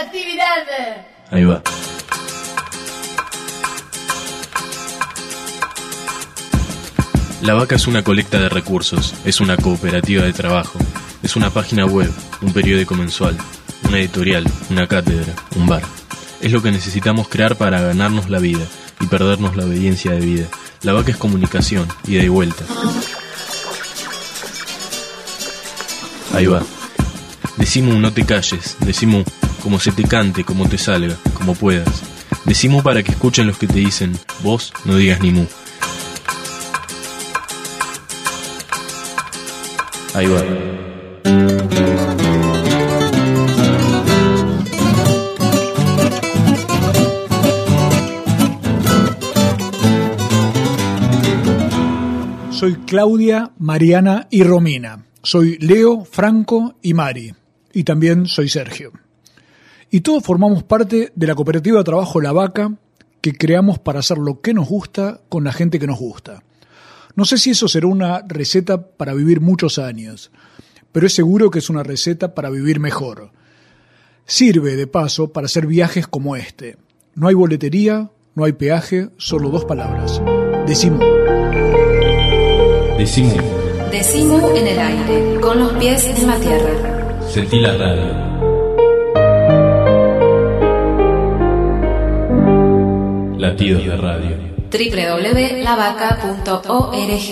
actividad. Ahí va. La Vaca es una colecta de recursos, es una cooperativa de trabajo, es una página web, un periódico mensual, una editorial, una cátedra, un bar. Es lo que necesitamos crear para ganarnos la vida y perdernos la obediencia de vida. La Vaca es comunicación, ida y vuelta. Ahí va. Decimu, no te calles. Decimu, como se te cante, como te salga, como puedas. Decimu para que escuchen los que te dicen, vos no digas ni mu. Ahí va. Soy Claudia, Mariana y Romina. Soy Leo, Franco y Mari. Y también soy Sergio. Y todos formamos parte de la cooperativa de trabajo La Vaca, que creamos para hacer lo que nos gusta con la gente que nos gusta. No sé si eso será una receta para vivir muchos años, pero es seguro que es una receta para vivir mejor. Sirve, de paso, para hacer viajes como este. No hay boletería, no hay peaje, solo 2 palabras. Decimu. Decimu. Decimu en el aire, con los pies en la tierra. Sentí la radio. Latidos de radio. www.lavaca.org.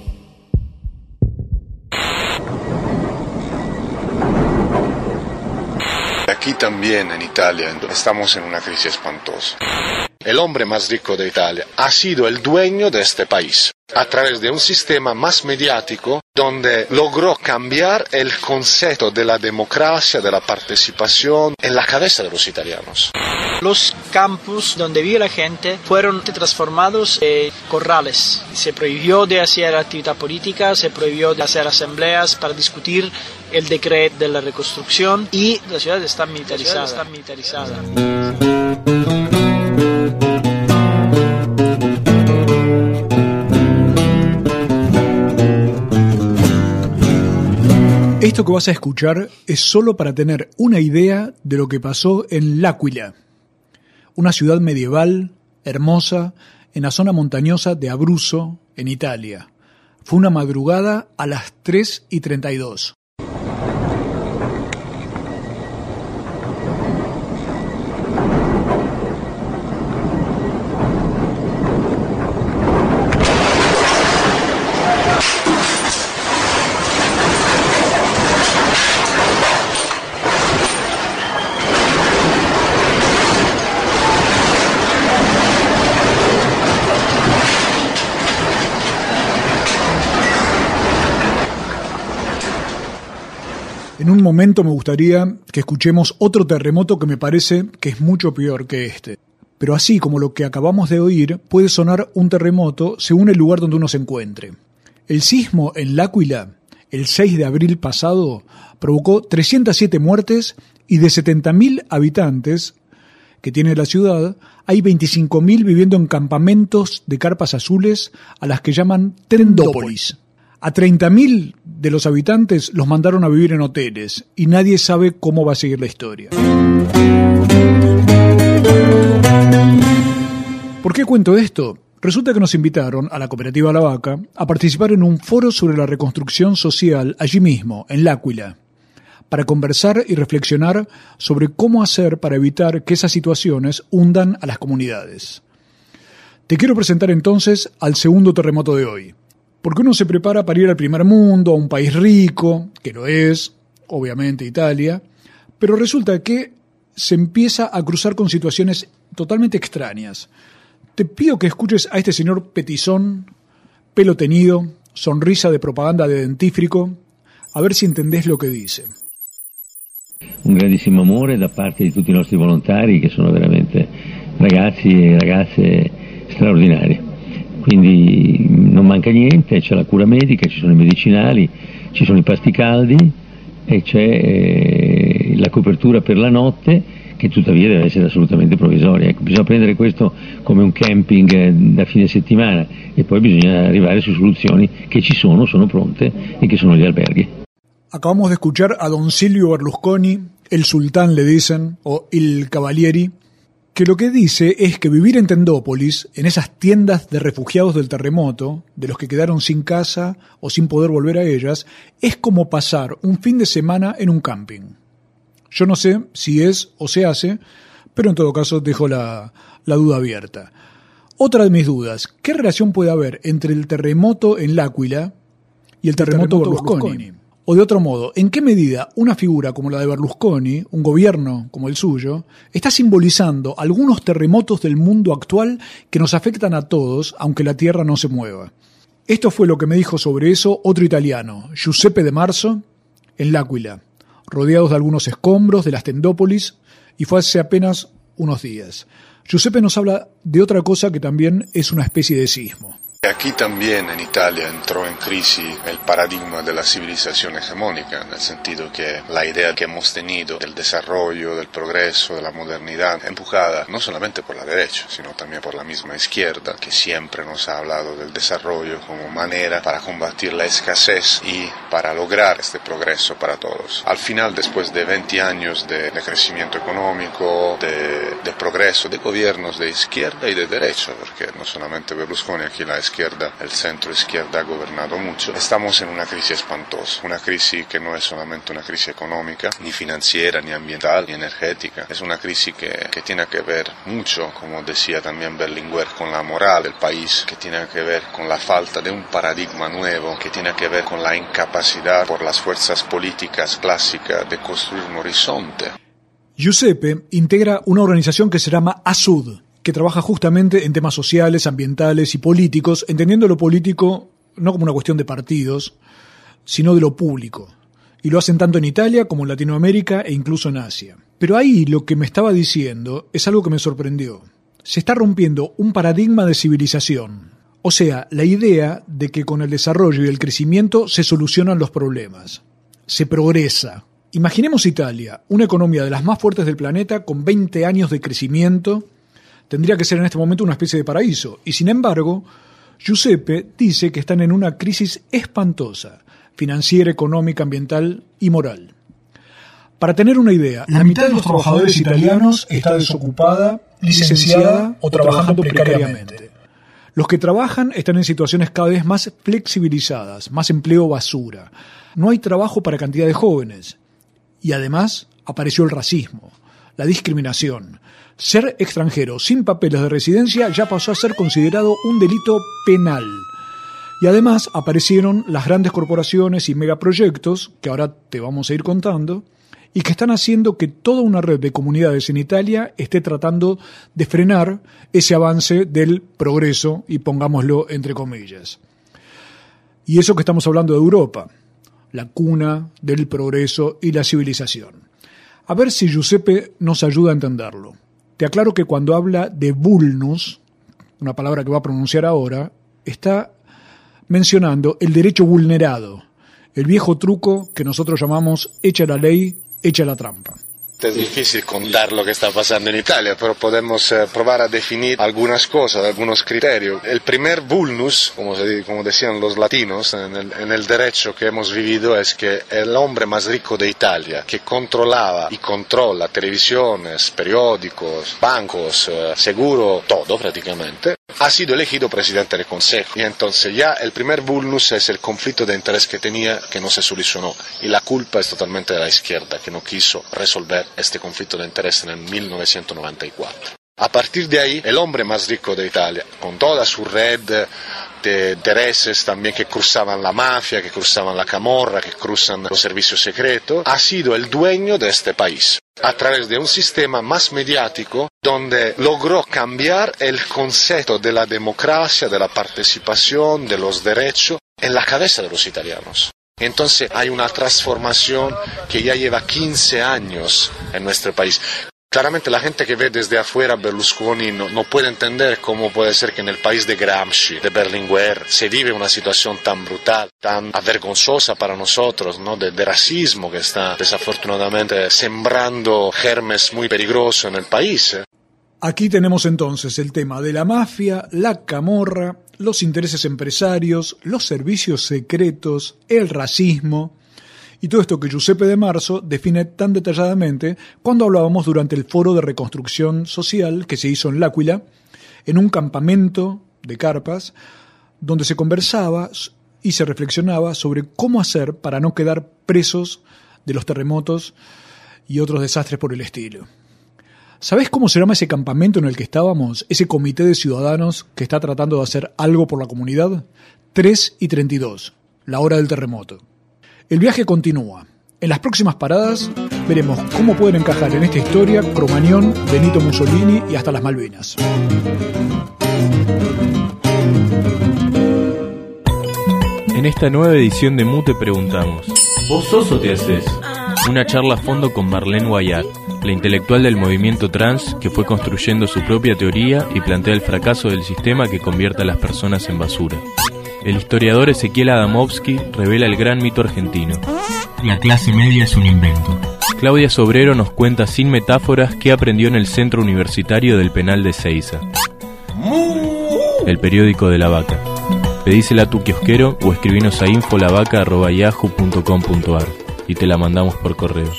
Aquí también en Italia estamos en una crisis espantosa. El hombre más rico de Italia ha sido el dueño de este país a través de un sistema más mediático donde logró cambiar el concepto de la democracia, de la participación en la cabeza de los italianos. Los campus donde vive la gente fueron transformados en corrales. Se prohibió de hacer actividad política, se prohibió de hacer asambleas para discutir el decreto de la reconstrucción y la ciudad está militarizada. Esto que vas a escuchar es solo para tener una idea de lo que pasó en L'Aquila, una ciudad medieval, hermosa, en la zona montañosa de Abruzzo, en Italia. Fue una madrugada a las 3:32. En un momento me gustaría que escuchemos otro terremoto que me parece que es mucho peor que este. Pero así como lo que acabamos de oír, puede sonar un terremoto según el lugar donde uno se encuentre. El sismo en L'Aquila, el 6 de abril pasado, provocó 307 muertes y de 70.000 habitantes que tiene la ciudad, hay 25.000 viviendo en campamentos de carpas azules a las que llaman Tendópolis. A 30.000 de los habitantes los mandaron a vivir en hoteles y nadie sabe cómo va a seguir la historia. ¿Por qué cuento esto? Resulta que nos invitaron a la cooperativa La Vaca a participar en un foro sobre la reconstrucción social allí mismo, en L'Aquila, para conversar y reflexionar sobre cómo hacer para evitar que esas situaciones hundan a las comunidades. Te quiero presentar entonces al segundo terremoto de hoy. Porque uno se prepara para ir al primer mundo, a un país rico, que lo es, obviamente Italia, pero resulta que se empieza a cruzar con situaciones totalmente extrañas. Te pido que escuches a este señor petizón, pelo tenido, sonrisa de propaganda de dentífrico, a ver si entendés lo que dice. Un grandissimo amore da parte di tutti i nostri volontari, che sono veramente ragazzi e ragazze straordinari. Quindi non manca niente, c'è la cura medica, ci sono i medicinali, ci sono i pasti caldi e c'è la copertura per la notte, che tuttavia deve essere assolutamente provvisoria. Ecco, bisogna prendere questo come un camping da fine settimana e poi bisogna arrivare su soluzioni che ci sono pronte e che sono gli alberghi. Acabamos de escuchar a don Silvio Berlusconi, el sultán le dicen, o il cavalieri, que lo que dice es que vivir en Tendópolis, en esas tiendas de refugiados del terremoto, de los que quedaron sin casa o sin poder volver a ellas, es como pasar un fin de semana en un camping. Yo no sé si es o se hace, pero en todo caso dejo la duda abierta. Otra de mis dudas, ¿qué relación puede haber entre el terremoto en L'Aquila y el terremoto Berlusconi? O de otro modo, ¿en qué medida una figura como la de Berlusconi, un gobierno como el suyo, está simbolizando algunos terremotos del mundo actual que nos afectan a todos, aunque la Tierra no se mueva? Esto fue lo que me dijo sobre eso otro italiano, Giuseppe De Marzo, en L'Aquila, rodeados de algunos escombros de las Tendópolis, y fue hace apenas unos días. Giuseppe nos habla de otra cosa que también es una especie de sismo. Aquí también en Italia entró en crisis el paradigma de la civilización hegemónica, en el sentido que la idea que hemos tenido del desarrollo, del progreso, de la modernidad, empujada no solamente por la derecha, sino también por la misma izquierda, que siempre nos ha hablado del desarrollo como manera para combatir la escasez y para lograr este progreso para todos. Al final, después de 20 años de crecimiento económico, de progreso, de gobiernos de izquierda y de derecha, porque no solamente Berlusconi, aquí la izquierda, el centro izquierda ha gobernado mucho. Estamos en una crisis espantosa, una crisis que no es solamente una crisis económica, ni financiera, ni ambiental, ni energética. Es una crisis que tiene que ver mucho, como decía también Berlinguer, con la moral del país, que tiene que ver con la falta de un paradigma nuevo, que tiene que ver con la incapacidad por las fuerzas políticas clásicas de construir un horizonte. Giuseppe integra una organización que se llama ASUD, que trabaja justamente en temas sociales, ambientales y políticos, entendiendo lo político no como una cuestión de partidos, sino de lo público. Y lo hacen tanto en Italia como en Latinoamérica e incluso en Asia. Pero ahí lo que me estaba diciendo es algo que me sorprendió. Se está rompiendo un paradigma de civilización. O sea, la idea de que con el desarrollo y el crecimiento se solucionan los problemas. Se progresa. Imaginemos Italia, una economía de las más fuertes del planeta con 20 años de crecimiento. Tendría que ser en este momento una especie de paraíso. Y sin embargo, Giuseppe dice que están en una crisis espantosa, financiera, económica, ambiental y moral. Para tener una idea, la mitad de los trabajadores italianos está desocupada, licenciada o trabajando precariamente. Los que trabajan están en situaciones cada vez más flexibilizadas, más empleo basura. No hay trabajo para cantidad de jóvenes. Y además apareció el racismo, la discriminación. Ser extranjero sin papeles de residencia ya pasó a ser considerado un delito penal. Y además aparecieron las grandes corporaciones y megaproyectos, que ahora te vamos a ir contando, y que están haciendo que toda una red de comunidades en Italia esté tratando de frenar ese avance del progreso, y pongámoslo entre comillas. Y eso que estamos hablando de Europa, la cuna del progreso y la civilización. A ver si Giuseppe nos ayuda a entenderlo. Te aclaro que cuando habla de vulnus, una palabra que va a pronunciar ahora, está mencionando el derecho vulnerado, el viejo truco que nosotros llamamos echa la ley, echa la trampa. Es difícil contar lo que está pasando en Italia, pero podemos probar a definir algunas cosas, algunos criterios. El primer vulnus, como decían los latinos, en el derecho que hemos vivido, es que el hombre más rico de Italia, que controlaba y controla televisiones, periódicos, bancos, seguro, todo prácticamente, ha sido elegido presidente del Consejo. Y entonces ya el primer vulnus es el conflicto de interés que tenía, que no se solucionó. Y la culpa es totalmente de la izquierda, que no quiso resolver este conflicto de interés en el 1994. A partir de ahí, el hombre más rico de Italia, con toda su red de intereses también que cruzaban la mafia, que cruzaban la camorra, que cruzan los servicios secretos, ha sido el dueño de este país, a través de un sistema más mediático donde logró cambiar el concepto de la democracia, de la participación, de los derechos en la cabeza de los italianos. Entonces hay una transformación que ya lleva 15 años en nuestro país. Claramente la gente que ve desde afuera Berlusconi no puede entender cómo puede ser que en el país de Gramsci, de Berlinguer, se vive una situación tan brutal, tan avergonzosa para nosotros, ¿no? de racismo que está desafortunadamente sembrando germes muy peligrosos en el país. Aquí tenemos entonces el tema de la mafia, la camorra, los intereses empresarios, los servicios secretos, el racismo Y todo esto que Giuseppe De Marzo define tan detalladamente cuando hablábamos durante el foro de reconstrucción social que se hizo en L'Aquila, en un campamento de carpas, donde se conversaba y se reflexionaba sobre cómo hacer para no quedar presos de los terremotos y otros desastres por el estilo. ¿Sabés cómo se llama ese campamento en el que estábamos? Ese comité de ciudadanos que está tratando de hacer algo por la comunidad. 3:32, la hora del terremoto. El viaje continúa. En las próximas paradas veremos cómo pueden encajar en esta historia Cromañón, Benito Mussolini y hasta las Malvinas. En esta nueva edición de Mu te preguntamos: ¿vos sos o te haces? Una charla a fondo con Marlene Guayat, la intelectual del movimiento trans que fue construyendo su propia teoría y plantea el fracaso del sistema que convierte a las personas en basura. El historiador Ezequiel Adamovsky revela el gran mito argentino: la clase media es un invento. Claudia Sobrero nos cuenta sin metáforas qué aprendió en el Centro Universitario del Penal de Seiza. El periódico de la vaca. Pedísela a tu kiosquero o escribinos a infolavaca@yahoo.com.ar y te la mandamos por correo.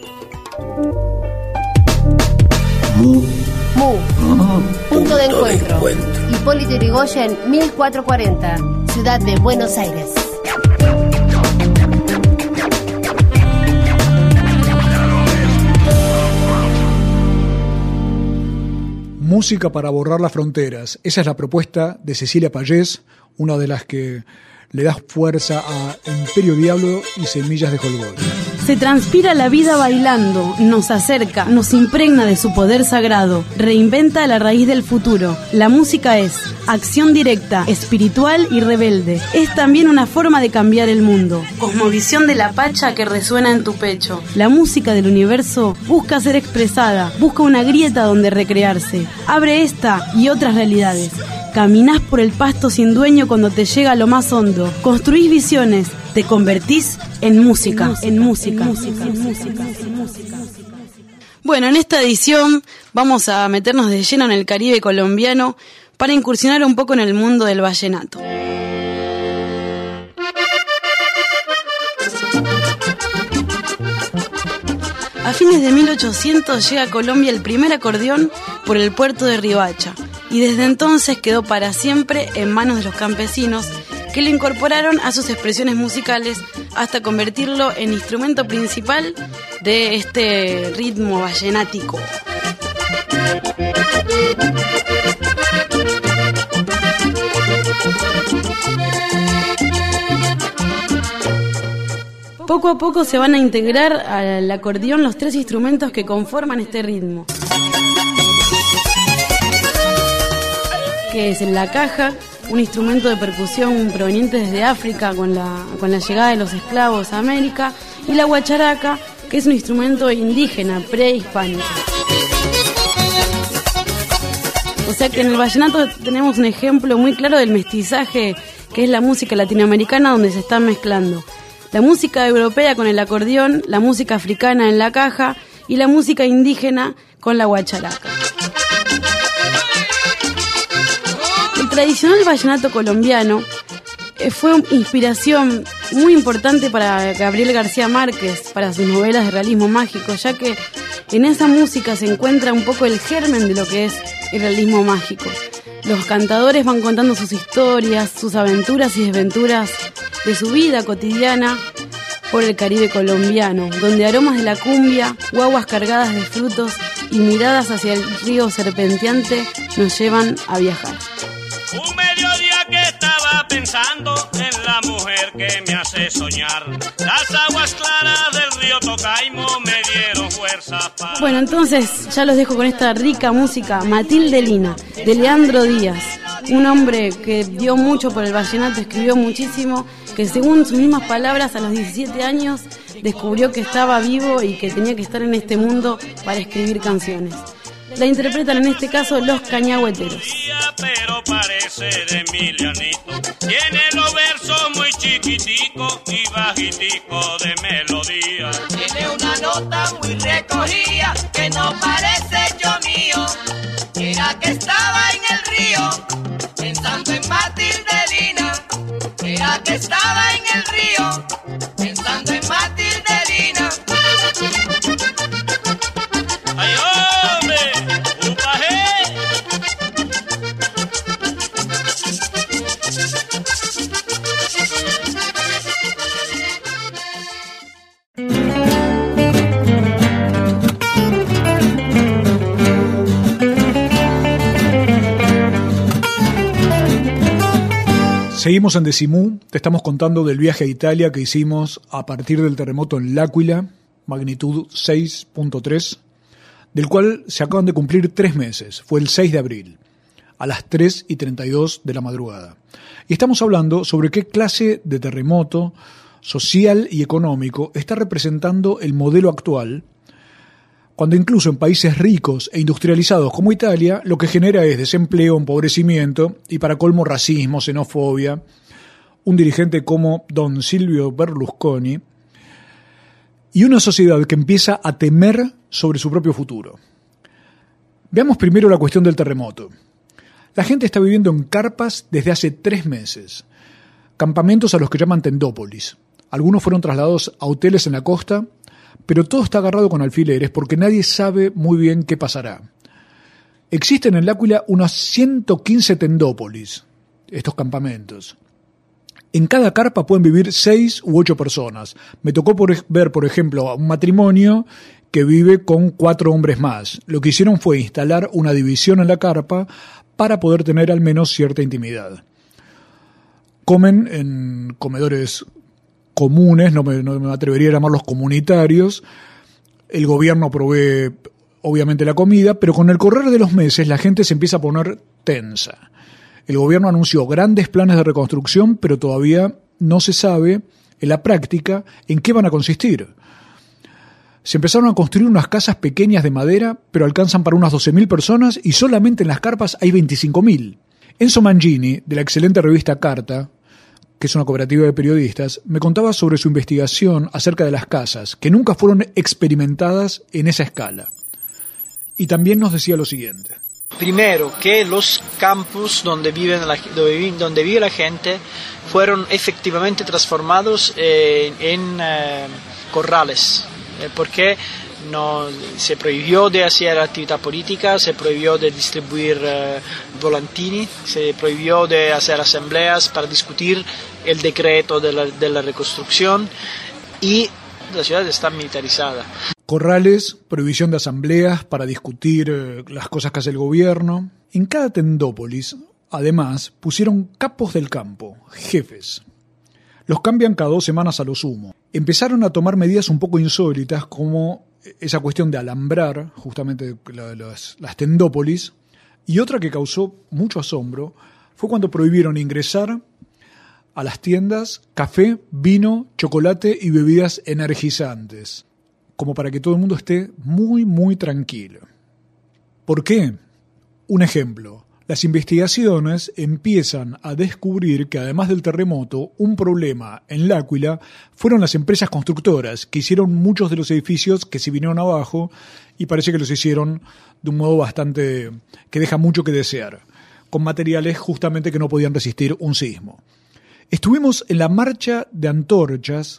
Punto de encuentro. Hipólito Yrigoyen, 1440, Ciudad de Buenos Aires. Música para borrar las fronteras. Esa es la propuesta de Cecilia Payés, una de las que le da fuerza a Imperio Diablo y Semillas de Holgorio. Se transpira la vida bailando, nos acerca, nos impregna de su poder sagrado, reinventa la raíz del futuro. La música es acción directa, espiritual y rebelde. Es también una forma de cambiar el mundo. Cosmovisión de la pacha que resuena en tu pecho. La música del universo busca ser expresada, busca una grieta donde recrearse. Abre esta y otras realidades. Caminás por el pasto sin dueño cuando te llega a lo más hondo. Construís visiones, te convertís en música. Bueno, en esta edición vamos a meternos de lleno en el Caribe colombiano para incursionar un poco en el mundo del vallenato. A fines de 1800 llega a Colombia el primer acordeón por el puerto de Riohacha y desde entonces quedó para siempre en manos de los campesinos que lo incorporaron a sus expresiones musicales hasta convertirlo en instrumento principal de este ritmo vallenático. Poco a poco se van a integrar al acordeón los tres instrumentos que conforman este ritmo, que es la caja, un instrumento de percusión proveniente desde África con la llegada de los esclavos a América, y la guacharaca, que es un instrumento indígena prehispánico. O sea que en el vallenato tenemos un ejemplo muy claro del mestizaje que es la música latinoamericana, donde se están mezclando la música europea con el acordeón, la música africana en la caja y la música indígena con la guacharaca. El tradicional vallenato colombiano fue inspiración muy importante para Gabriel García Márquez, para sus novelas de realismo mágico, ya que en esa música se encuentra un poco el germen de lo que es el realismo mágico. Los cantadores van contando sus historias, sus aventuras y desventuras de su vida cotidiana por el Caribe colombiano, donde aromas de la cumbia, guaguas cargadas de frutos y miradas hacia el río serpenteante nos llevan a viajar. Un mediodía que estaba pensando en la mujer que me hace soñar. Las aguas claras del río Tocaimo me dieron fuerza para... Bueno, entonces ya los dejo con esta rica música. Matilde Lina, de Leandro Díaz, un hombre que dio mucho por el vallenato, escribió muchísimo, que según sus mismas palabras a los 17 años descubrió que estaba vivo y que tenía que estar en este mundo para escribir canciones. La interpretan en este caso los Cañagüeteros. Pero parece de Emilianito. Tiene los versos muy chiquiticos y bajiticos de melodía. Tiene una nota muy recogida que no parece yo mío. Era que estaba en el río pensando en Matilde Lina. Era que estaba en el río pensando en Matilde Seguimos en Decimú, te estamos contando del viaje a Italia que hicimos a partir del terremoto en L'Aquila, magnitud 6.3, del cual se acaban de cumplir 3 meses, fue el 6 de abril, a las 3:32 de la madrugada. Y estamos hablando sobre qué clase de terremoto social y económico está representando el modelo actual, cuando incluso en países ricos e industrializados como Italia, lo que genera es desempleo, empobrecimiento y para colmo racismo, xenofobia. Un dirigente como don Silvio Berlusconi y una sociedad que empieza a temer sobre su propio futuro. Veamos primero la cuestión del terremoto. La gente está viviendo en carpas desde hace 3 meses, campamentos a los que llaman tendópolis. Algunos fueron trasladados a hoteles en la costa, pero todo está agarrado con alfileres porque nadie sabe muy bien qué pasará. Existen en L'Aquila unos 115 tendópolis, estos campamentos. En cada carpa pueden vivir 6 u 8 personas. Me tocó ver, por ejemplo, a un matrimonio que vive con 4 hombres más. Lo que hicieron fue instalar una división en la carpa para poder tener al menos cierta intimidad. Comen en comedores comunes, no me atrevería a llamarlos comunitarios. El gobierno provee obviamente la comida, pero con el correr de los meses la gente se empieza a poner tensa. El gobierno anunció grandes planes de reconstrucción, pero todavía no se sabe en la práctica en qué van a consistir. Se empezaron a construir unas casas pequeñas de madera, pero alcanzan para unas 12.000 personas y solamente en las carpas hay 25.000. Enzo Mangini, de la excelente revista Carta, que es una cooperativa de periodistas, me contaba sobre su investigación acerca de las casas, que nunca fueron experimentadas en esa escala. Y también nos decía lo siguiente. Primero, que los campus donde vive la gente fueron efectivamente transformados en corrales, porque no, se prohibió de hacer actividad política, se prohibió de distribuir volantini, se prohibió de hacer asambleas para discutir el decreto de la reconstrucción y la ciudad está militarizada. Corrales, prohibición de asambleas para discutir las cosas que hace el gobierno. En cada tendópolis, además, pusieron capos del campo, jefes. Los cambian cada 2 semanas a lo sumo. Empezaron a tomar medidas un poco insólitas como esa cuestión de alambrar justamente las tendópolis, y otra que causó mucho asombro fue cuando prohibieron ingresar a las tiendas café, vino, chocolate y bebidas energizantes, como para que todo el mundo esté muy, muy tranquilo. ¿Por qué? Un ejemplo. Las investigaciones empiezan a descubrir que además del terremoto, un problema en L'Aquila fueron las empresas constructoras que hicieron muchos de los edificios que se vinieron abajo y parece que los hicieron de un modo bastante que deja mucho que desear, con materiales justamente que no podían resistir un sismo. Estuvimos en la marcha de antorchas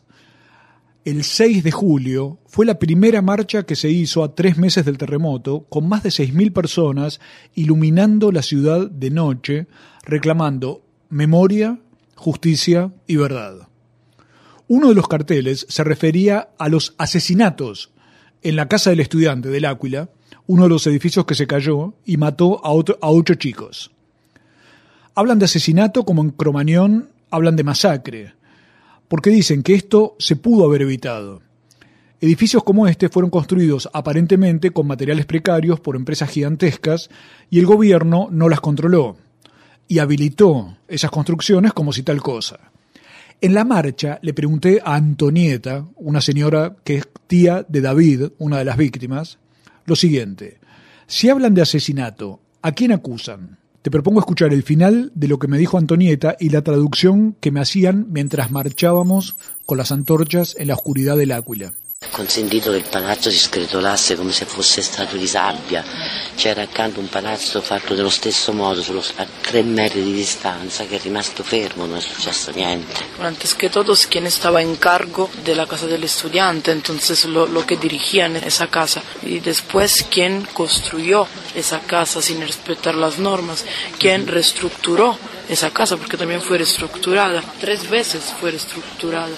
el 6 de julio, fue la primera marcha que se hizo a 3 meses del terremoto, con más de 6.000 personas iluminando la ciudad de noche, reclamando memoria, justicia y verdad. Uno de los carteles se refería a los asesinatos en la casa del estudiante de L'Aquila, uno de los edificios que se cayó y mató a 8 chicos. Hablan de asesinato como en Cromañón hablan de masacre, porque dicen que esto se pudo haber evitado. Edificios como este fueron construidos aparentemente con materiales precarios por empresas gigantescas y el gobierno no las controló y habilitó esas construcciones como si tal cosa. En la marcha le pregunté a Antonieta, una señora que es tía de David, una de las víctimas, lo siguiente: si hablan de asesinato, ¿a quién acusan? Te propongo escuchar el final de lo que me dijo Antonieta y la traducción que me hacían mientras marchábamos con las antorchas en la oscuridad de L'Aquila. Consentito che il palazzo si sgretolasse come se fosse stato di sabbia. C'era accanto un palazzo fatto dello stesso modo, a 3 metri di distanza, che è rimasto fermo, non è successo niente. Antes que todos, quien estaba en cargo de la casa del estudiante, entonces lo que dirigían esa casa. Y después, quien construyó esa casa sin respetar las normas, quien reestructuró esa casa, porque también fue reestructurada, 3 veces fue reestructurada.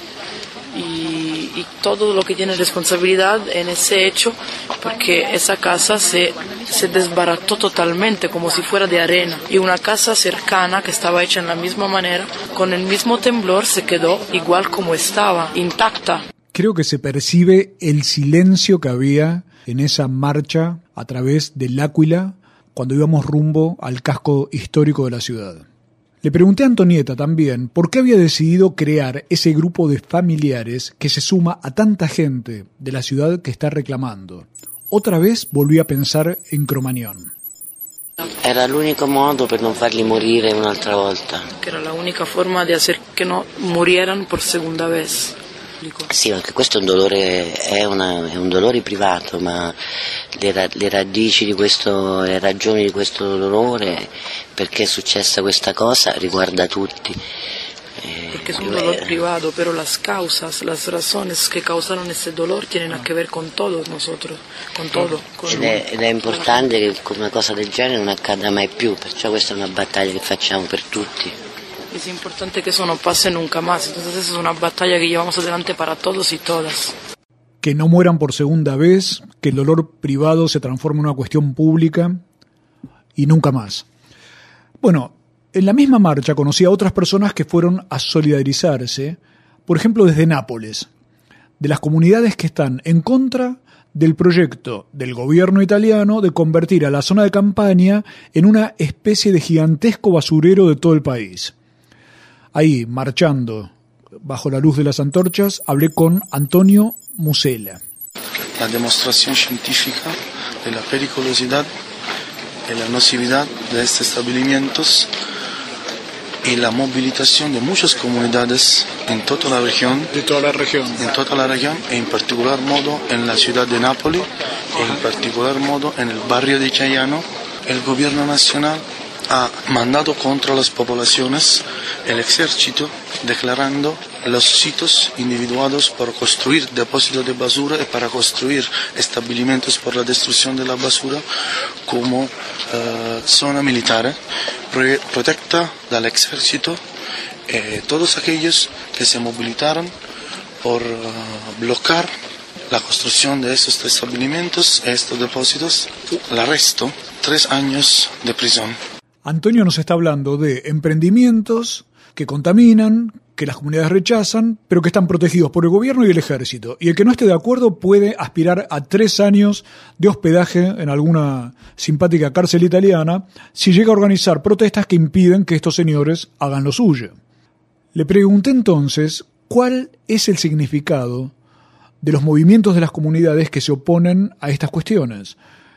Y todo lo que tiene responsabilidad en ese hecho, porque esa casa se se desbarató totalmente como si fuera de arena y una casa cercana que estaba hecha en la misma manera, con el mismo temblor, se quedó igual como estaba, intacta. Creo que se percibe el silencio que había en esa marcha a través del Áquila cuando íbamos rumbo al casco histórico de la ciudad. Le pregunté a Antonieta también por qué había decidido crear ese grupo de familiares que se suma a tanta gente de la ciudad que está reclamando. Otra vez volví a pensar en Cromañón. Era l'unico modo per non farli morire un'altra volta. Que era la única forma de hacer que no murieran por segunda vez. Sì, anche questo è un dolore, è un dolore privato, ma le radici di questo, le ragioni di questo dolore, perché è successa questa cosa, riguarda tutti. Porque es un dolor privado, pero las causas, las razones que causaron ese dolor tienen a que ver con todos nosotros, con todo. Ed è importante che una cosa del genere non accada mai più, perciò questa è una battaglia che facciamo per tutti. Es importante que eso no pase nunca más, entonces es una batalla que llevamos adelante para todos y todas. Que no mueran por segunda vez, que el dolor privado se transforme en una cuestión pública y nunca más. Bueno, en la misma marcha conocí a otras personas que fueron a solidarizarse, por ejemplo desde Nápoles, de las comunidades que están en contra del proyecto del gobierno italiano de convertir a la zona de Campania en una especie de gigantesco basurero de todo el país. Ahí, marchando bajo la luz de las antorchas, hablé con Antonio Musella. La demostración científica de la peligrosidad y la nocividad de estos establecimientos y la movilización de muchas comunidades en toda la región. De toda la región. En toda la región, e en particular modo en la ciudad de Nápoles, e en particular modo en el barrio de Chiaiano. El gobierno nacional ha mandado contra las poblaciones el ejército, declarando los sitios individuados para construir depósitos de basura y para construir establecimientos por la destrucción de la basura como zona militar, protecta del ejército. Todos aquellos que se movilizaron por bloquear la construcción de estos establecimientos, estos depósitos, el arresto, 3 años de prisión. Antonio nos está hablando de emprendimientos que contaminan, que las comunidades rechazan, pero que están protegidos por el gobierno y el ejército. Y el que no esté de acuerdo puede aspirar a 3 años de hospedaje en alguna simpática cárcel italiana si llega a organizar protestas que impiden que estos señores hagan lo suyo. Le pregunté entonces cuál es el significado de los movimientos de las comunidades que se oponen a estas cuestiones.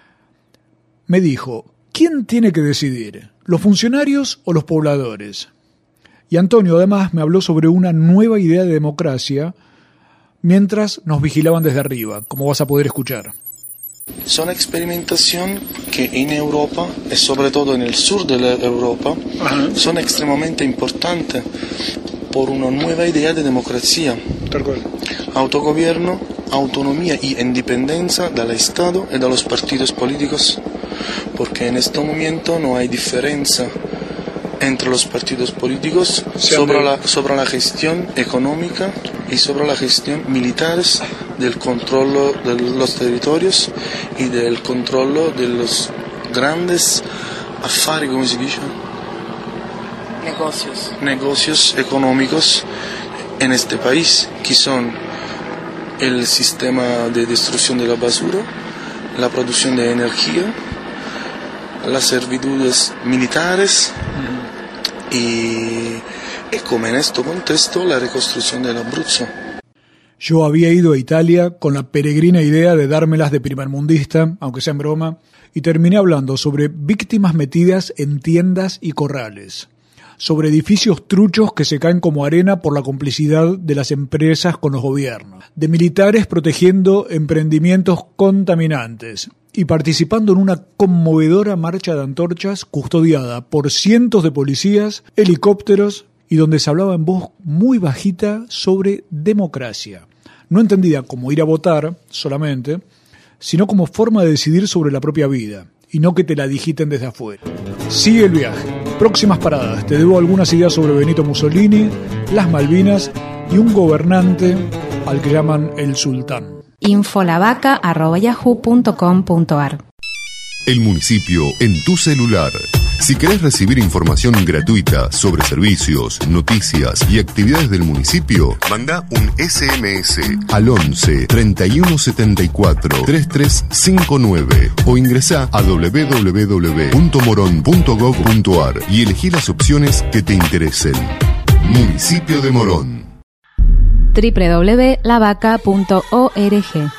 Me dijo, ¿quién tiene que decidir? ¿Los funcionarios o los pobladores? Y Antonio además me habló sobre una nueva idea de democracia mientras nos vigilaban desde arriba, como vas a poder escuchar. Son experimentación que en Europa, y sobre todo en el sur de la Europa, son extremadamente importantes por una nueva idea de democracia. Autogobierno, autonomía y independencia del Estado y de los partidos políticos, porque en este momento no hay diferencia entre los partidos políticos sobre la gestión económica y sobre la gestión militar del control de los territorios y del control de los grandes affari, ¿cómo se dice? Negocios económicos en este país, que son el sistema de destrucción de la basura, la producción de energía, las servidudes militares y como en este contexto la reconstrucción del Abruzzo. Yo había ido a Italia con la peregrina idea de dármelas de primermundista, aunque sea en broma, y terminé hablando sobre víctimas metidas en tiendas y corrales, sobre edificios truchos que se caen como arena por la complicidad de las empresas con los gobiernos, de militares protegiendo emprendimientos contaminantes y participando en una conmovedora marcha de antorchas custodiada por cientos de policías, helicópteros y donde se hablaba en voz muy bajita sobre democracia, no entendida como ir a votar solamente, sino como forma de decidir sobre la propia vida y no que te la digiten desde afuera. Sigue el viaje. Próximas paradas. Te debo algunas ideas sobre Benito Mussolini, las Malvinas y un gobernante al que llaman el sultán. infolavaca@yahoo.com.ar El municipio en tu celular. Si querés recibir información gratuita sobre servicios, noticias y actividades del municipio, manda un SMS al 11 31 74 3359 o ingresá a www.moron.gov.ar y elegí las opciones que te interesen. Municipio de Morón. www.lavaca.org.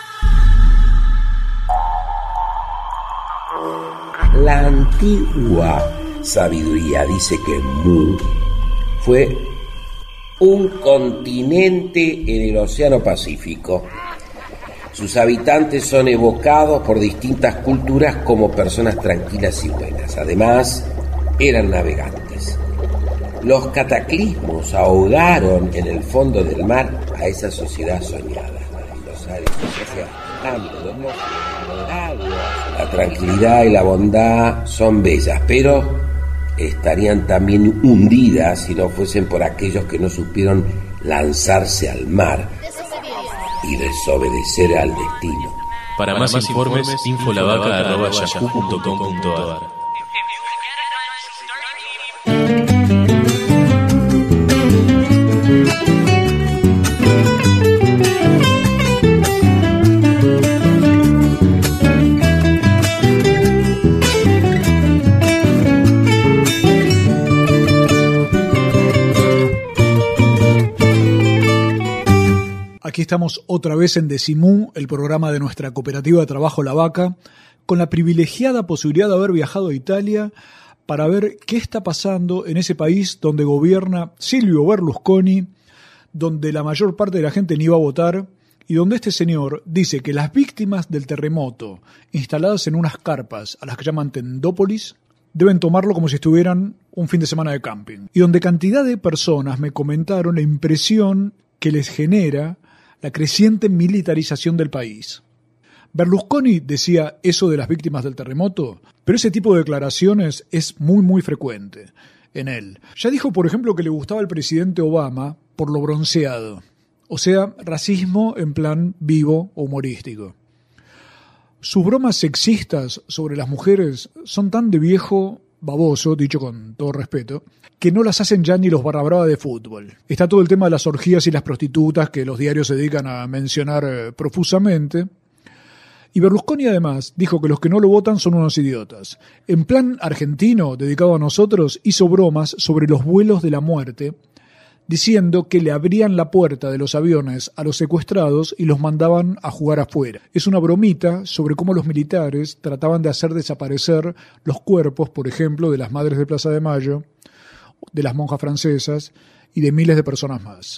La antigua sabiduría dice que Mu fue un continente en el Océano Pacífico. Sus habitantes son evocados por distintas culturas como personas tranquilas y buenas. Además, eran navegantes. Los cataclismos ahogaron en el fondo del mar a esa sociedad soñada. La tranquilidad y la bondad son bellas, pero estarían también hundidas si no fuesen por aquellos que no supieron lanzarse al mar y desobedecer al destino. Para más informes, infolavaca@yahoo.com.ar. Aquí estamos otra vez en Decimú, el programa de nuestra cooperativa de trabajo La Vaca, con la privilegiada posibilidad de haber viajado a Italia para ver qué está pasando en ese país donde gobierna Silvio Berlusconi, donde la mayor parte de la gente ni iba a votar y donde este señor dice que las víctimas del terremoto instaladas en unas carpas a las que llaman tendópolis deben tomarlo como si estuvieran un fin de semana de camping. Y donde cantidad de personas me comentaron la impresión que les genera la creciente militarización del país. Berlusconi decía eso de las víctimas del terremoto, pero ese tipo de declaraciones es muy frecuente en él. Ya dijo, por ejemplo, que le gustaba al presidente Obama por lo bronceado, o sea, racismo en plan vivo o humorístico. Sus bromas sexistas sobre las mujeres son tan de viejo baboso, dicho con todo respeto, que no las hacen ya ni los barrabrava de fútbol. Está todo el tema de las orgías y las prostitutas que los diarios se dedican a mencionar profusamente. Y Berlusconi además dijo que los que no lo votan son unos idiotas. En plan argentino, dedicado a nosotros, hizo bromas sobre los vuelos de la muerte, diciendo que le abrían la puerta de los aviones a los secuestrados y los mandaban a jugar afuera. Es una bromita sobre cómo los militares trataban de hacer desaparecer los cuerpos, por ejemplo, de las madres de Plaza de Mayo, de las monjas francesas y de miles de personas más.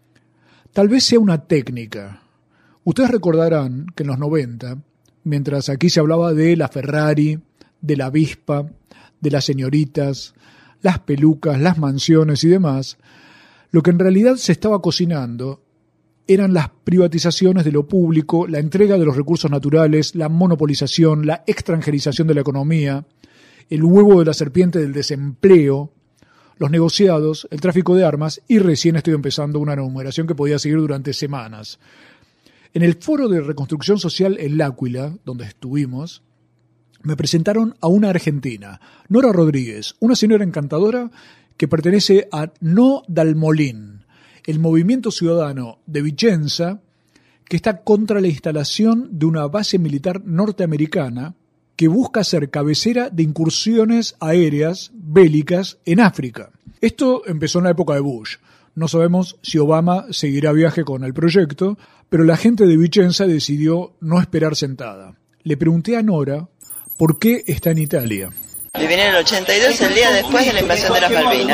Tal vez sea una técnica. Ustedes recordarán que en los 90, mientras aquí se hablaba de la Ferrari, de la avispa, de las señoritas, las pelucas, las mansiones y demás, lo que en realidad se estaba cocinando eran las privatizaciones de lo público, la entrega de los recursos naturales, la monopolización, la extranjerización de la economía, el huevo de la serpiente del desempleo, los negociados, el tráfico de armas y recién estoy empezando una enumeración que podía seguir durante semanas. En el foro de reconstrucción social en L'Aquila, donde estuvimos, me presentaron a una argentina, Nora Rodríguez, una señora encantadora que pertenece a No dal Molin, el movimiento ciudadano de Vicenza, que está contra la instalación de una base militar norteamericana que busca ser cabecera de incursiones aéreas bélicas en África. Esto empezó en la época de Bush. No sabemos si Obama seguirá viaje con el proyecto, pero la gente de Vicenza decidió no esperar sentada. Le pregunté a Nora por qué está en Italia. Me vine en el 82, el día después de la invasión de las Malvinas.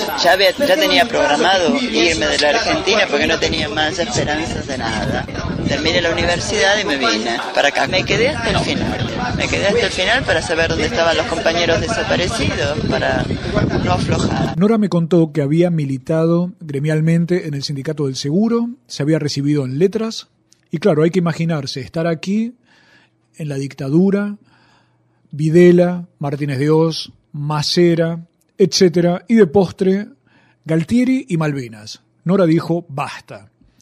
Ya tenía programado irme de la Argentina porque no tenía más esperanzas de nada. Terminé la universidad y me vine para acá. Me quedé hasta el final para saber dónde estaban los compañeros desaparecidos, para no aflojar. Nora me contó que había militado gremialmente en el Sindicato del Seguro, se había recibido en letras, y claro, hay que imaginarse estar aquí en la dictadura, Videla, Martínez de Hoz, Macera, etc. Y de postre, Galtieri y Malvinas. Nora dijo, basta.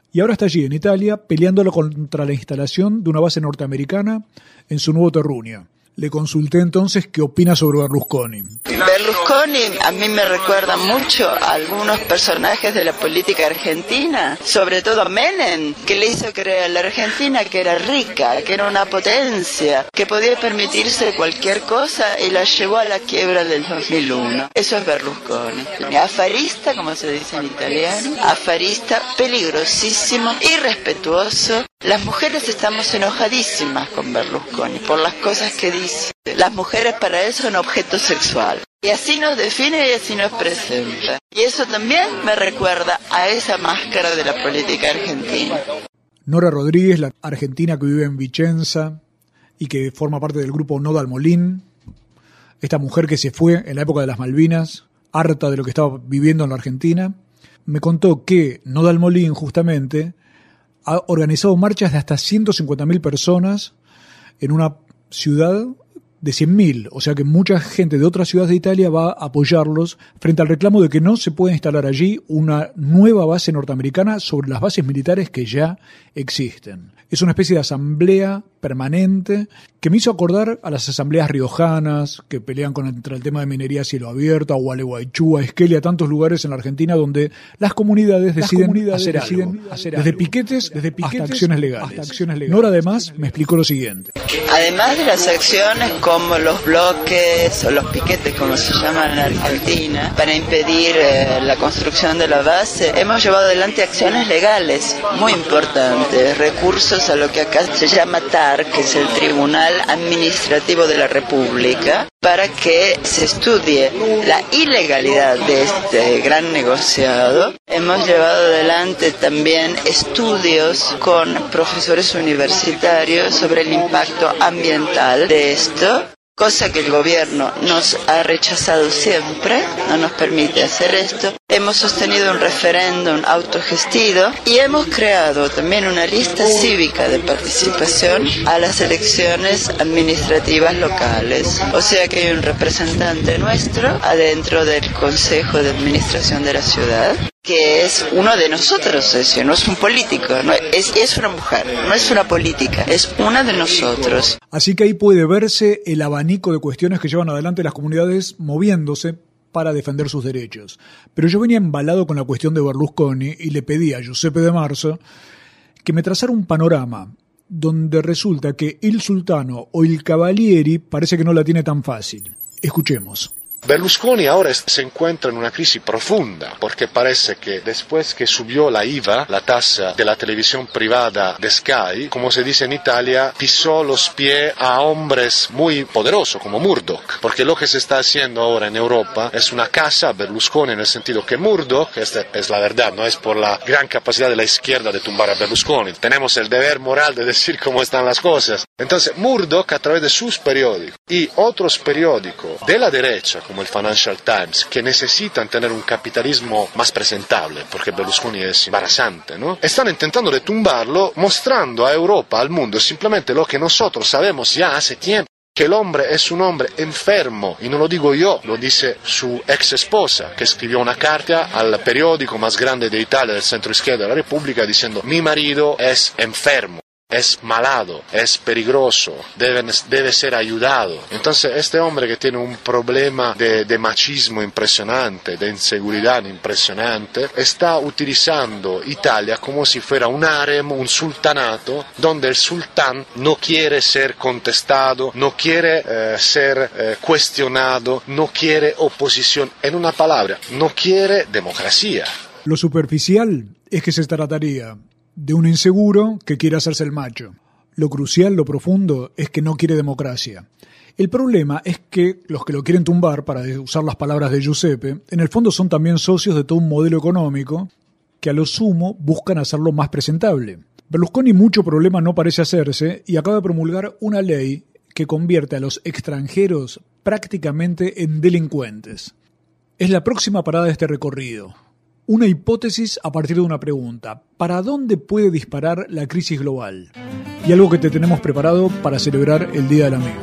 y ahora está allí, en Italia, peleándolo contra la instalación de una base norteamericana en su nuevo terruño. Le consulté entonces qué opina sobre Berlusconi. Berlusconi a mí me recuerda mucho a algunos personajes de la política argentina, sobre todo a Menem, que le hizo creer a la Argentina que era rica, que era una potencia, que podía permitirse cualquier cosa y la llevó a la quiebra del 2001. Eso es Berlusconi. Afarista, como se dice en italiano, afarista, peligrosísimo, irrespetuoso. Las mujeres estamos enojadísimas con Berlusconi por las cosas que dice. Las mujeres para él son objeto sexual. Y así nos define y así nos presenta. Y eso también me recuerda a esa máscara de la política argentina. Nora Rodríguez, la argentina que vive en Vicenza y que forma parte del grupo Nodal Molín. Esta mujer que se fue en la época de las Malvinas, harta de lo que estaba viviendo en la Argentina, me contó que Nodal Molín justamente ha organizado marchas de hasta 150.000 personas en una ciudad de 100.000, o sea que mucha gente de otras ciudades de Italia va a apoyarlos frente al reclamo de que no se puede instalar allí una nueva base norteamericana sobre las bases militares que ya existen. Es una especie de asamblea permanente que me hizo acordar a las asambleas riojanas que pelean contra el tema de minería a cielo abierto, a Gualeguaychú, a Esquel y a tantos lugares en la Argentina donde las comunidades deciden hacer algo. Desde piquetes hasta acciones legales. Nora además me explicó lo siguiente. Además de las acciones como los bloques o los piquetes, como se llaman en Argentina, para impedir la construcción de la base, hemos llevado adelante acciones legales muy importantes, recursos a lo que acá se llama TAR, que es el Tribunal Administrativo de la República, para que se estudie la ilegalidad de este gran negociado. Hemos llevado adelante también estudios con profesores universitarios sobre el impacto ambiental de esto, cosa que el gobierno nos ha rechazado siempre, no nos permite hacer esto. Hemos sostenido un referéndum autogestido y hemos creado también una lista cívica de participación a las elecciones administrativas locales. O sea que hay un representante nuestro adentro del Consejo de Administración de la ciudad, que es uno de nosotros, no es un político, es una mujer, no es una política, es una de nosotros. Así que ahí puede verse el abanico de cuestiones que llevan adelante las comunidades moviéndose para defender sus derechos. Pero yo venía embalado con la cuestión de Berlusconi y le pedí a Giuseppe De Marzo que me trazara un panorama donde resulta que il sultano o il cavalieri parece que no la tiene tan fácil. Escuchemos. Berlusconi ahora se encuentra en una crisis profunda porque parece que después que subió la IVA, la tasa de la televisión privada de Sky, como se dice en Italia, pisó los pies a hombres muy poderosos como Murdoch, porque lo que se está haciendo ahora en Europa es una casa a Berlusconi en el sentido que Murdoch, esta es la verdad, no es por la gran capacidad de la izquierda de tumbar a Berlusconi, tenemos el deber moral de decir cómo están las cosas. Entonces Murdoch a través de sus periódicos y otros periódicos de la derecha como el Financial Times, que necesitan tener un capitalismo más presentable, porque Berlusconi es embarazante, ¿no? Están intentando de tumbarlo, mostrando a Europa, al mundo, simplemente lo que nosotros sabemos ya hace tiempo, que el hombre es un hombre enfermo, y no lo digo yo, lo dice su ex esposa, que escribió una carta al periódico más grande de Italia, del centro izquierdo de la República, diciendo: mi marido es enfermo. Es malado, es peligroso, debe ser ayudado. Entonces este hombre que tiene un problema de machismo impresionante, de inseguridad impresionante, está utilizando Italia como si fuera un harem, un sultanato, donde el sultán no quiere ser contestado, no quiere ser cuestionado, no quiere oposición, en una palabra, no quiere democracia. Lo superficial es que se trataría de un inseguro que quiere hacerse el macho. Lo crucial, lo profundo, es que no quiere democracia. El problema es que los que lo quieren tumbar, para usar las palabras de Giuseppe, en el fondo son también socios de todo un modelo económico que a lo sumo buscan hacerlo más presentable. Berlusconi mucho problema no parece hacerse y acaba de promulgar una ley que convierte a los extranjeros prácticamente en delincuentes. Es la próxima parada de este recorrido. Una hipótesis a partir de una pregunta: ¿para dónde puede disparar la crisis global? Y algo que te tenemos preparado para celebrar el Día del Amigo.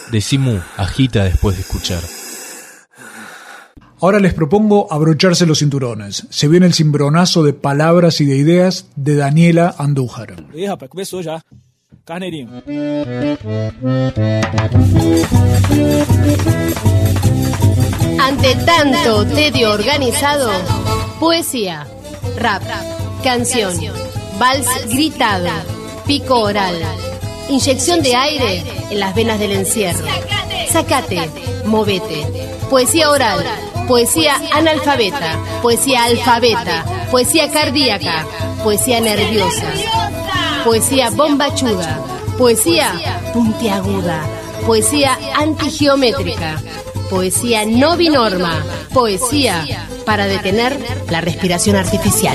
Decimu agita después de escuchar. Ahora les propongo abrocharse los cinturones. Se viene el cimbronazo de palabras y de ideas de Daniela Andújar. Rapaz, começou já. Carneirinho. Ante tanto tedio organizado, poesía, rap, canción, vals gritado, pico oral, inyección de aire en las venas del encierro. Sacate, movete. Poesía oral, poesía analfabeta, poesía alfabeta, poesía cardíaca, poesía nerviosa, poesía bombachuda, poesía puntiaguda, poesía antigeométrica, poesía no binorma, poesía para detener la respiración artificial.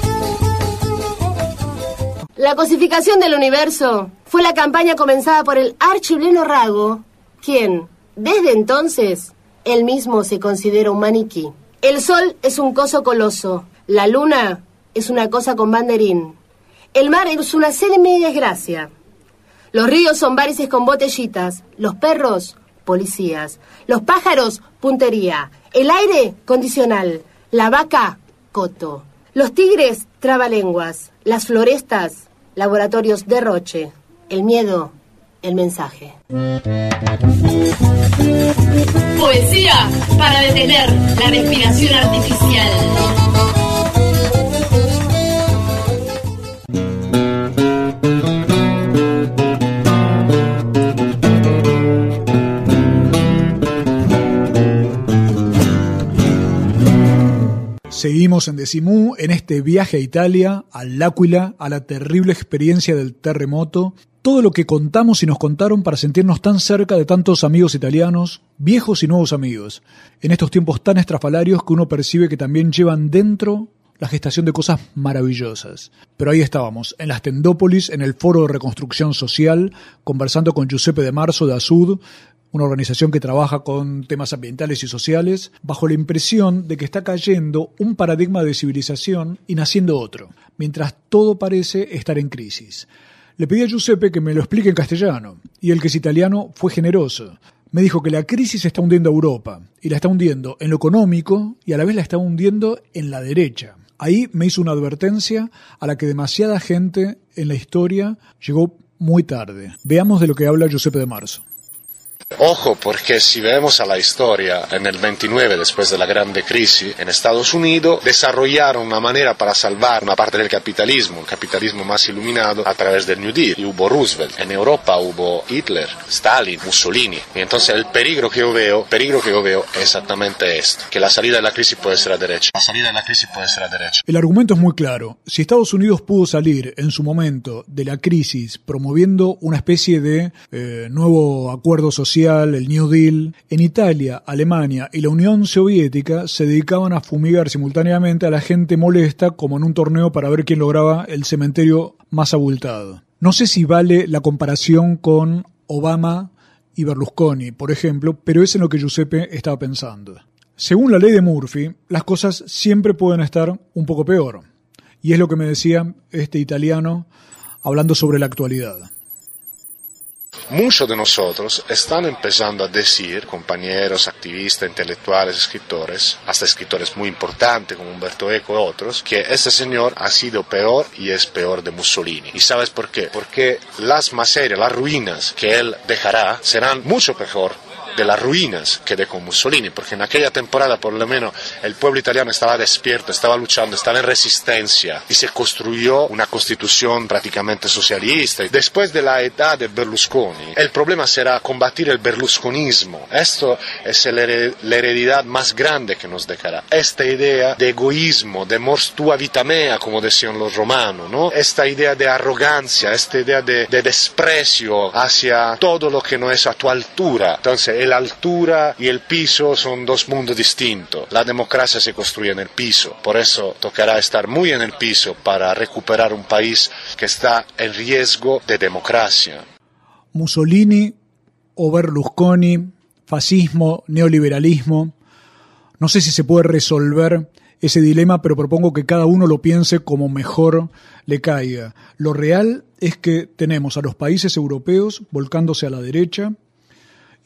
La cosificación del universo fue la campaña comenzada por el archibleno Rago, quien, desde entonces, él mismo se considera un maniquí. El sol es un coso coloso, la luna es una cosa con banderín, el mar es una semi-desgracia, los ríos son varices con botellitas, los perros, policías, los pájaros, puntería, el aire, condicional, la vaca, coto, los tigres, trabalenguas, las florestas, laboratorios derroche, el miedo, el mensaje. Poesía para detener la respiración artificial. Seguimos en Decimú, en este viaje a Italia, al L'Aquila, a la terrible experiencia del terremoto, todo lo que contamos y nos contaron para sentirnos tan cerca de tantos amigos italianos, viejos y nuevos amigos, en estos tiempos tan estrafalarios que uno percibe que también llevan dentro la gestación de cosas maravillosas. Pero ahí estábamos, en las Tendópolis, en el Foro de Reconstrucción Social, conversando con Giuseppe De Marzo de ASUD, una organización que trabaja con temas ambientales y sociales, bajo la impresión de que está cayendo un paradigma de civilización y naciendo otro, mientras todo parece estar en crisis. Le pedí a Giuseppe que me lo explique en castellano, y el que es italiano fue generoso. Me dijo que la crisis está hundiendo a Europa, y la está hundiendo en lo económico, y a la vez la está hundiendo en la derecha. Ahí me hizo una advertencia a la que demasiada gente en la historia llegó muy tarde. Veamos de lo que habla Giuseppe De Marzo. Ojo, porque si vemos a la historia, en el 29, después de la grande crisis, en Estados Unidos desarrollaron una manera para salvar una parte del capitalismo, el capitalismo más iluminado, a través del New Deal. Y hubo Roosevelt, en Europa hubo Hitler, Stalin, Mussolini. Y entonces el peligro que yo veo es exactamente esto, que la salida de la crisis puede ser a derecha. La salida de la crisis puede ser a derecha. El argumento es muy claro. Si Estados Unidos pudo salir en su momento de la crisis promoviendo una especie de nuevo acuerdo social, el New Deal, en Italia, Alemania y la Unión Soviética se dedicaban a fumigar simultáneamente a la gente molesta como en un torneo para ver quién lograba el cementerio más abultado. No sé si vale la comparación con Obama y Berlusconi, por ejemplo, pero es en lo que Giuseppe estaba pensando. Según la ley de Murphy, las cosas siempre pueden estar un poco peor. Y es lo que me decía este italiano hablando sobre la actualidad. Muchos de nosotros están empezando a decir, compañeros, activistas, intelectuales, escritores, hasta escritores muy importantes como Umberto Eco y otros, que ese señor ha sido peor y es peor de Mussolini. ¿Y sabes por qué? Porque las miserias, las ruinas que él dejará serán mucho peor de las ruinas que dejó Mussolini, porque en aquella temporada por lo menos el pueblo italiano estaba despierto, estaba luchando, estaba en resistencia y se construyó una constitución prácticamente socialista. Después de la edad de Berlusconi, el problema será combatir el berlusconismo. Esto es la heredidad más grande que nos dejará. Esta idea de egoísmo, de mors tua vita mea, como decían los romanos, ¿no? Esta idea de arrogancia, esta idea de desprecio hacia todo lo que no es a tu altura. Entonces, la altura y el piso son dos mundos distintos. La democracia se construye en el piso, por eso tocará estar muy en el piso para recuperar un país que está en riesgo de democracia. Mussolini o Berlusconi, fascismo, neoliberalismo. No sé si se puede resolver ese dilema, pero propongo que cada uno lo piense como mejor le caiga. Lo real es que tenemos a los países europeos volcándose a la derecha,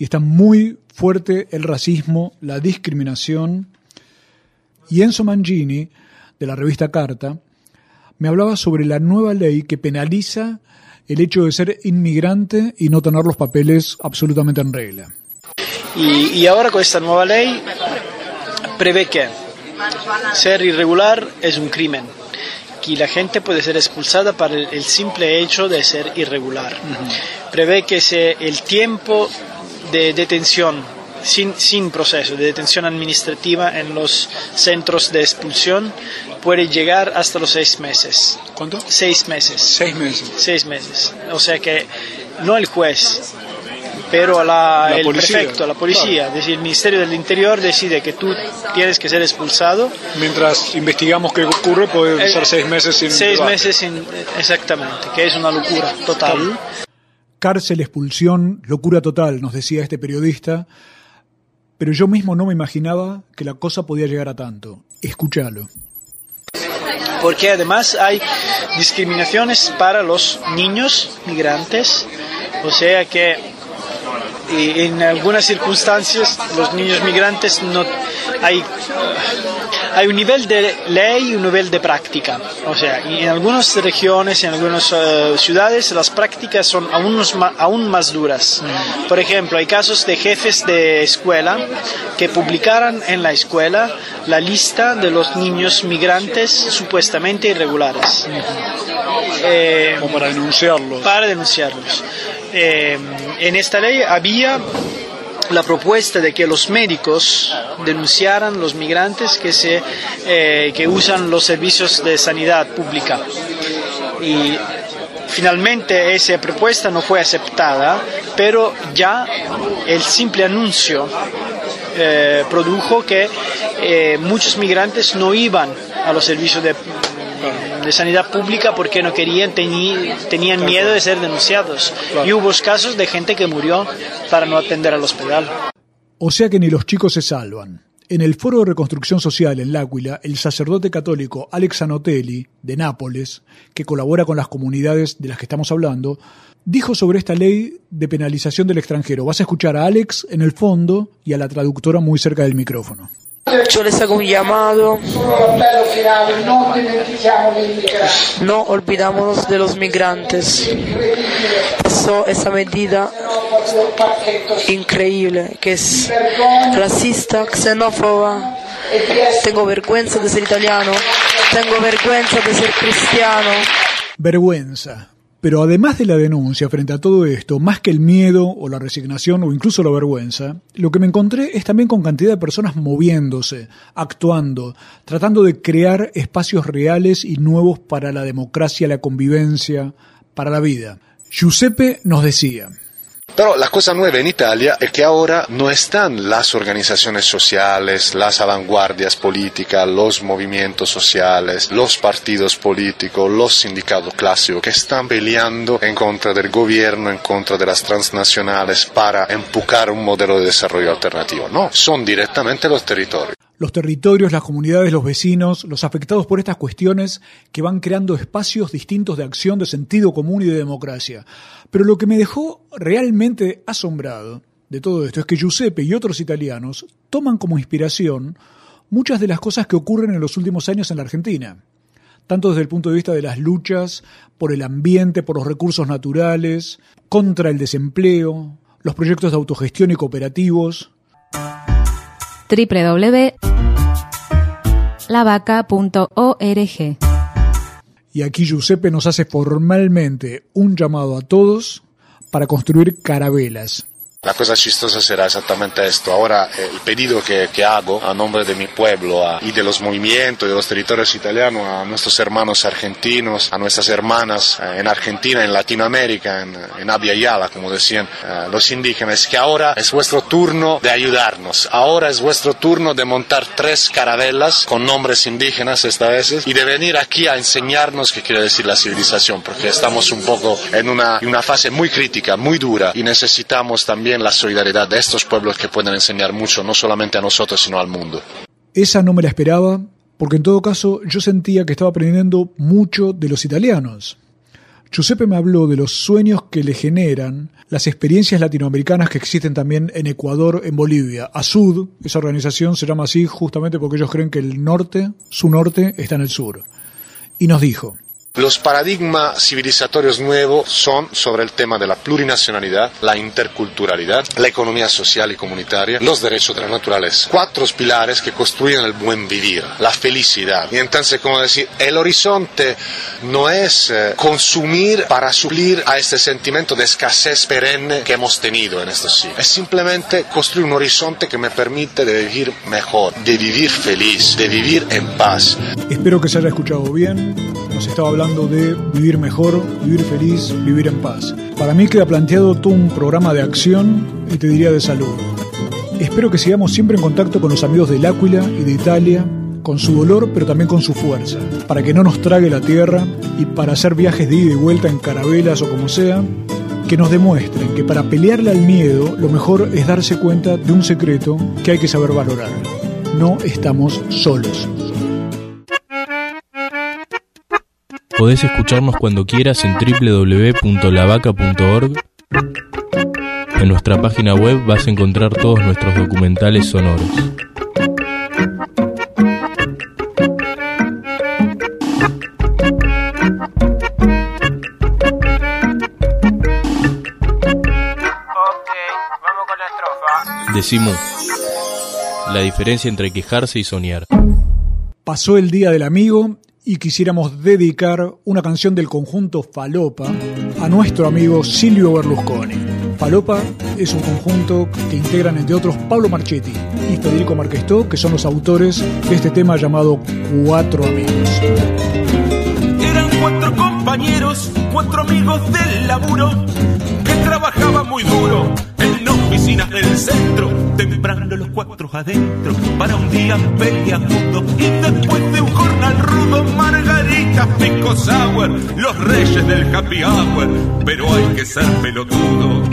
y está muy fuerte el racismo, la discriminación. Y Enzo Mangini, de la revista Carta, me hablaba sobre la nueva ley que penaliza el hecho de ser inmigrante y no tener los papeles absolutamente en regla. Y ahora con esta nueva ley prevé que ser irregular es un crimen, que la gente puede ser expulsada por el simple hecho de ser irregular. Prevé que el tiempo de detención sin proceso, de detención administrativa en los centros de expulsión puede llegar hasta los 6 meses. ¿Cuánto? 6 meses. 6 meses. 6 meses. O sea que no el juez, pero el prefecto, la policía, es decir, el Ministerio del Interior decide que tú tienes que ser expulsado. Mientras investigamos qué ocurre, puede ser 6 meses sin 6 meses sin, exactamente, que es una locura total. Cárcel, expulsión, locura total, nos decía este periodista, pero yo mismo no me imaginaba que la cosa podía llegar a tanto. Escúchalo. Porque además hay discriminaciones para los niños migrantes, o sea que en algunas circunstancias los niños migrantes no hay un nivel de ley y un nivel de práctica, o sea, en algunas regiones, en algunas ciudades las prácticas son aún más duras. Por ejemplo, hay casos de jefes de escuela que publicaran en la escuela la lista de los niños migrantes supuestamente irregulares. O para denunciarlos. Para denunciarlos. En esta ley había la propuesta de que los médicos denunciaran los migrantes que usan los servicios de sanidad pública. Y finalmente esa propuesta no fue aceptada, pero ya el simple anuncio produjo que muchos migrantes no iban a los servicios de sanidad pública porque no querían, tenían miedo de ser denunciados. Y hubo casos de gente que murió para no atender al hospital. O sea que ni los chicos se salvan. En el Foro de Reconstrucción Social en L'Aquila, el sacerdote católico Alex Anotelli, de Nápoles, que colabora con las comunidades de las que estamos hablando, dijo sobre esta ley de penalización del extranjero. Vas a escuchar a Alex en el fondo y a la traductora muy cerca del micrófono. Yo les hago un llamado, no olvidémonos de los migrantes. Esa medida increíble que es racista, xenófoba. Tengo vergüenza de ser italiano, tengo vergüenza de ser cristiano. Vergüenza. Pero además de la denuncia frente a todo esto, más que el miedo o la resignación o incluso la vergüenza, lo que me encontré es también con cantidad de personas moviéndose, actuando, tratando de crear espacios reales y nuevos para la democracia, la convivencia, para la vida. Giuseppe nos decía: Pero la cosa nueva en Italia es que ahora no están las organizaciones sociales, las vanguardias políticas, los movimientos sociales, los partidos políticos, los sindicatos clásicos que están peleando en contra del gobierno, en contra de las transnacionales para empujar un modelo de desarrollo alternativo. No, son directamente los territorios. Los territorios, las comunidades, los vecinos, los afectados por estas cuestiones que van creando espacios distintos de acción, de sentido común y de democracia. Pero lo que me dejó realmente asombrado de todo esto es que Giuseppe y otros italianos toman como inspiración muchas de las cosas que ocurren en los últimos años en la Argentina, tanto desde el punto de vista de las luchas por el ambiente, por los recursos naturales, contra el desempleo, los proyectos de autogestión y cooperativos. www.lavaca.org. Y aquí Giuseppe nos hace formalmente un llamado a todos para construir carabelas. La cosa chistosa será exactamente esto. Ahora el pedido que hago a nombre de mi pueblo y de los movimientos, de los territorios italianos, a nuestros hermanos argentinos, a nuestras hermanas en Argentina, en Latinoamérica, en Abya Yala, como decían los indígenas, que ahora es vuestro turno de ayudarnos. Ahora es vuestro turno de montar 3 carabelas con nombres indígenas esta vez y de venir aquí a enseñarnos qué quiere decir la civilización, porque estamos un poco en una fase muy crítica, muy dura y necesitamos también la solidaridad de estos pueblos que pueden enseñar mucho, no solamente a nosotros, sino al mundo. Esa no me la esperaba, porque en todo caso yo sentía que estaba aprendiendo mucho de los italianos. Giuseppe me habló de los sueños que le generan las experiencias latinoamericanas que existen también en Ecuador, en Bolivia. ASUD, esa organización se llama así justamente porque ellos creen que el norte, su norte, está en el sur. Y nos dijo: los paradigmas civilizatorios nuevos son sobre el tema de la plurinacionalidad, la interculturalidad, la economía social y comunitaria, los derechos de la naturaleza. 4 pilares que construyen el buen vivir, la felicidad. Y entonces, como decir, el horizonte no es consumir para suplir a este sentimiento de escasez perenne que hemos tenido en estos siglos. Es simplemente construir un horizonte que me permite de vivir mejor, de vivir feliz, de vivir en paz. Espero que se haya escuchado bien. Nos estaba hablando de vivir mejor, vivir feliz, vivir en paz. Para mí queda planteado todo un programa de acción y te diría de salud. Espero que sigamos siempre en contacto con los amigos del Áquila y de Italia, con su dolor pero también con su fuerza, para que no nos trague la tierra y para hacer viajes de ida y vuelta en carabelas o como sea, que nos demuestren que para pelearle al miedo lo mejor es darse cuenta de un secreto que hay que saber valorar. No estamos solos. Podés escucharnos cuando quieras en www.lavaca.org. En nuestra página web vas a encontrar todos nuestros documentales sonoros. Decimos la diferencia entre quejarse y soñar. Pasó el Día del Amigo y quisiéramos dedicar una canción del conjunto Falopa a nuestro amigo Silvio Berlusconi. Falopa es un conjunto que integran, entre otros, Pablo Marchetti y Federico Marquestó, que son los autores de este tema llamado 4 Amigos. Eran 4 compañeros, 4 amigos del laburo, que trabajaban muy duro en oficinas del centro. Temprano los 4 adentro, para un día peleagudo, y después de un jornal rudo, margaritas, pisco sour, los reyes del happy hour. Pero hay que ser pelotudo.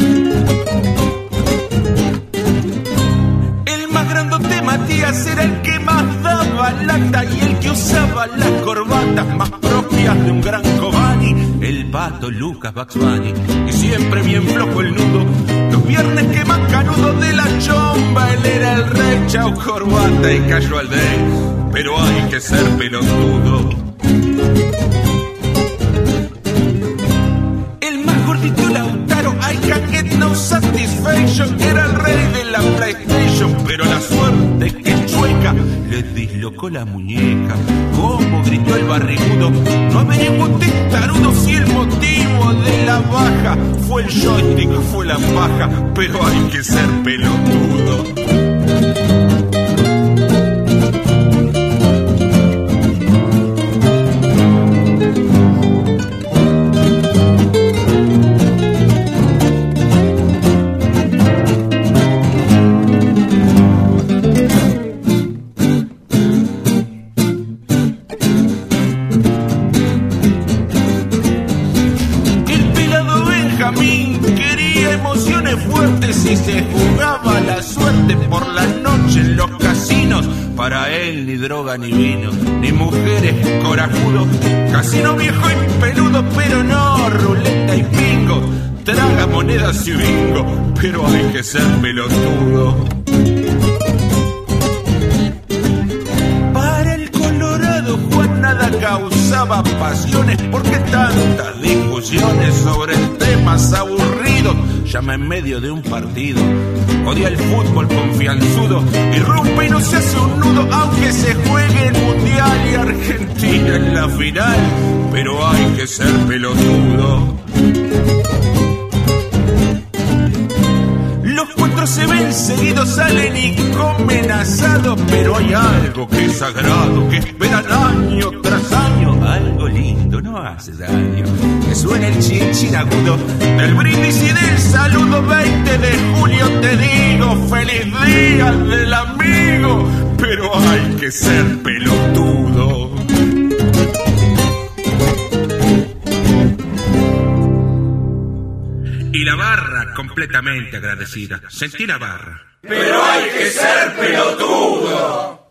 El más grandote Matías era el que más daba lata y el que usaba las corbatas más propias de un gran Cobani. El Pato, Lucas, Bugs Bunny, y siempre bien flojo el nudo. Los viernes que más canudo de la chomba, él era el rey, chau corbata y cayó al day. Pero hay que ser pelotudo. El más gordito Lautaro, I can get no satisfaction, era el rey de la PlayStation. Pero la suerte que chueca le dislocó la muñeca. Como gritó el barrigudo, no averiguó testarudo si el motivo de la baja fue el joystick, fue la paja. Pero hay que ser pelotudo. Para él ni droga ni vino, ni mujeres corajudo, casino viejo y peludo, pero no ruleta y bingo, traga monedas y bingo, pero hay que ser pelotudo. Para el Colorado Juan nada causaba pasiones, porque tantas discusiones sobre temas aburridos. Llama en medio de un partido, odia el fútbol confianzudo, irrumpe y no se hace un nudo, aunque se juegue el mundial y Argentina en la final, pero hay que ser pelotudo. Los 4 se ven seguidos, salen y comen asado, pero hay algo que es sagrado, que esperan año tras año, algo lindo, no hace daño, que suena el chin chin agudo del brindis y del saludo. 20 de julio te digo, feliz día del amigo, pero hay que ser pelotudo. Y la barra completamente agradecida. Sentí la barra. Pero hay que ser pelotudo.